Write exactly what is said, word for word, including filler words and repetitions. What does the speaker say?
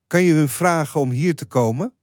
Kan je hun vragen om hier te komen?